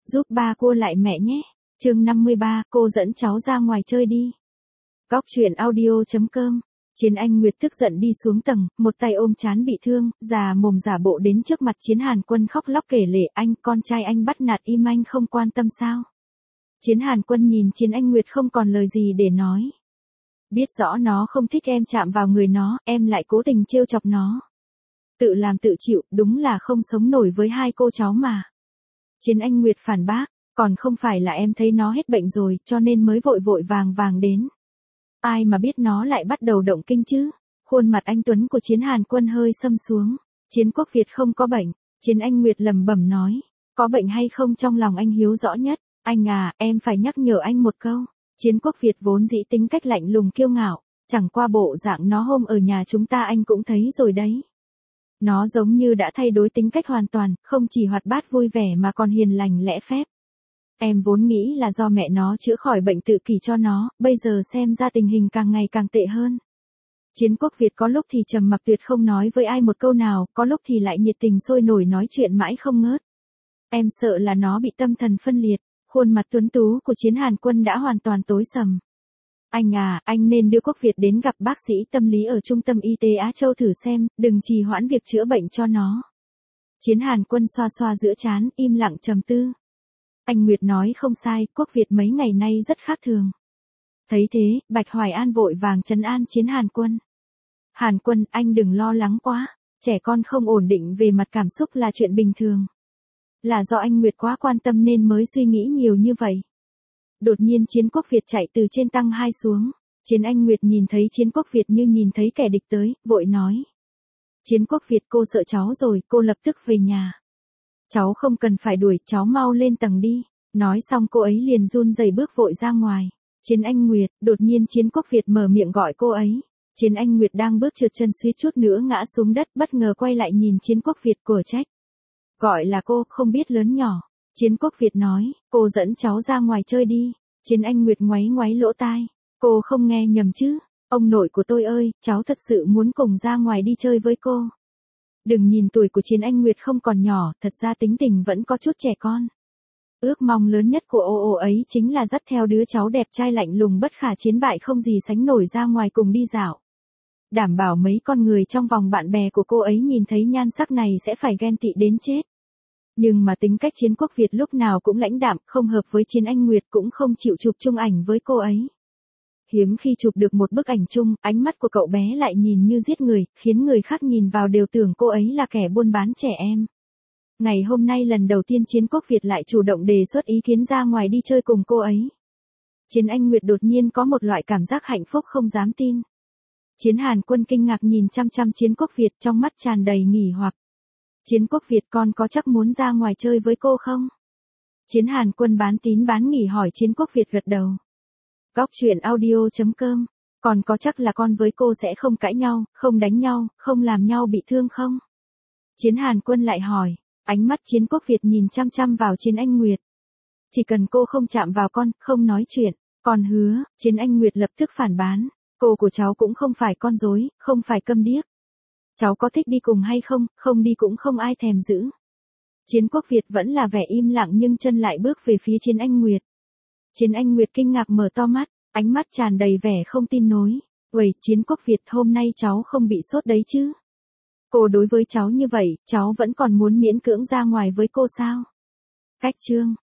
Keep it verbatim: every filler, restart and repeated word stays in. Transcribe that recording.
Giúp ba cô lại mẹ nhé. Chương năm mươi ba, cô dẫn cháu ra ngoài chơi đi. Góc truyện audio chấm com. Chiến Anh Nguyệt tức giận đi xuống tầng, một tay ôm trán bị thương, già mồm giả bộ đến trước mặt Chiến Hàn Quân khóc lóc kể lể, anh, con trai anh bắt nạt im anh không quan tâm sao? Chiến Hàn Quân nhìn Chiến Anh Nguyệt không còn lời gì để nói. Biết rõ nó không thích em chạm vào người nó, em lại cố tình trêu chọc nó. Tự làm tự chịu, đúng là không sống nổi với hai cô cháu mà. Chiến Anh Nguyệt phản bác, còn không phải là em thấy nó hết bệnh rồi, cho nên mới vội vội vàng vàng đến. Ai mà biết nó lại bắt đầu động kinh chứ? Khuôn mặt anh tuấn của Chiến Hàn Quân hơi xâm xuống. Chiến Quốc Việt không có bệnh. Chiến Anh Nguyệt lẩm bẩm nói, có bệnh hay không trong lòng anh hiếu rõ nhất. Anh à, em phải nhắc nhở anh một câu. Chiến Quốc Việt vốn dĩ tính cách lạnh lùng kiêu ngạo, chẳng qua bộ dạng nó hôm ở nhà chúng ta anh cũng thấy rồi đấy. Nó giống như đã thay đổi tính cách hoàn toàn, không chỉ hoạt bát vui vẻ mà còn hiền lành lẽ phép. Em vốn nghĩ là do mẹ nó chữa khỏi bệnh tự kỷ cho nó, bây giờ xem ra tình hình càng ngày càng tệ hơn. Chiến Quốc Việt có lúc thì trầm mặc tuyệt không nói với ai một câu nào, có lúc thì lại nhiệt tình sôi nổi nói chuyện mãi không ngớt. Em sợ là nó bị tâm thần phân liệt, khuôn mặt tuấn tú của Chiến Hàn Quân đã hoàn toàn tối sầm. Anh à, anh nên đưa Quốc Việt đến gặp bác sĩ tâm lý ở Trung tâm Y tế Á Châu thử xem, đừng trì hoãn việc chữa bệnh cho nó. Chiến Hàn Quân xoa xoa giữa trán, im lặng trầm tư. Anh Nguyệt nói không sai, Quốc Việt mấy ngày nay rất khác thường. Thấy thế, Bạch Hoài An vội vàng trấn an Chiến Hàn Quân. Hàn Quân, anh đừng lo lắng quá, trẻ con không ổn định về mặt cảm xúc là chuyện bình thường. Là do anh Nguyệt quá quan tâm nên mới suy nghĩ nhiều như vậy. Đột nhiên Chiến Quốc Việt chạy từ trên tăng hai xuống. Chiến Anh Nguyệt nhìn thấy Chiến Quốc Việt như nhìn thấy kẻ địch tới, vội nói. Chiến Quốc Việt, cô sợ cháu rồi, cô lập tức về nhà. Cháu không cần phải đuổi, cháu mau lên tầng đi. Nói xong cô ấy liền run rẩy bước vội ra ngoài. Chiến Anh Nguyệt, đột nhiên Chiến Quốc Việt mở miệng gọi cô ấy. Chiến Anh Nguyệt đang bước trượt chân suýt chút nữa ngã xuống đất, bất ngờ quay lại nhìn Chiến Quốc Việt của trách. Gọi là cô, không biết lớn nhỏ. Chiến Quốc Việt nói, cô dẫn cháu ra ngoài chơi đi. Chiến Anh Nguyệt ngoáy ngoáy lỗ tai. Cô không nghe nhầm chứ? Ông nội của tôi ơi, cháu thật sự muốn cùng ra ngoài đi chơi với cô. Đừng nhìn tuổi của Chiến Anh Nguyệt không còn nhỏ, thật ra tính tình vẫn có chút trẻ con. Ước mong lớn nhất của ô ô ấy chính là dắt theo đứa cháu đẹp trai lạnh lùng bất khả chiến bại không gì sánh nổi ra ngoài cùng đi dạo. Đảm bảo mấy con người trong vòng bạn bè của cô ấy nhìn thấy nhan sắc này sẽ phải ghen tị đến chết. Nhưng mà tính cách Chiến Quốc Việt lúc nào cũng lãnh đạm, không hợp với Chiến Anh Nguyệt cũng không chịu chụp chung ảnh với cô ấy. Hiếm khi chụp được một bức ảnh chung, ánh mắt của cậu bé lại nhìn như giết người, khiến người khác nhìn vào đều tưởng cô ấy là kẻ buôn bán trẻ em. Ngày hôm nay lần đầu tiên Chiến Quốc Việt lại chủ động đề xuất ý kiến ra ngoài đi chơi cùng cô ấy. Chiến Anh Nguyệt đột nhiên có một loại cảm giác hạnh phúc không dám tin. Chiến Hàn Quân kinh ngạc nhìn chăm chăm Chiến Quốc Việt trong mắt tràn đầy nghỉ hoặc. Chiến Quốc Việt, con có chắc muốn ra ngoài chơi với cô không? Chiến Hàn Quân bán tín bán nghi hỏi. Chiến Quốc Việt gật đầu. Góc truyện audio chấm com. Còn có chắc là con với cô sẽ không cãi nhau, không đánh nhau, không làm nhau bị thương không? Chiến Hàn Quân lại hỏi. Ánh mắt Chiến Quốc Việt nhìn chăm chăm vào Chiến Anh Nguyệt. Chỉ cần cô không chạm vào con, không nói chuyện, con hứa. Chiến Anh Nguyệt lập tức phản bán. Cô của cháu cũng không phải con rối, không phải câm điếc. Cháu có thích đi cùng hay không, không đi cũng không ai thèm giữ. Chiến Quốc Việt vẫn là vẻ im lặng nhưng chân lại bước về phía Chiến Anh Nguyệt. Chiến Anh Nguyệt kinh ngạc mở to mắt, ánh mắt tràn đầy vẻ không tin nối. Uầy, Chiến Quốc Việt, hôm nay cháu không bị sốt đấy chứ? Cô đối với cháu như vậy, cháu vẫn còn muốn miễn cưỡng ra ngoài với cô sao? Cách chương.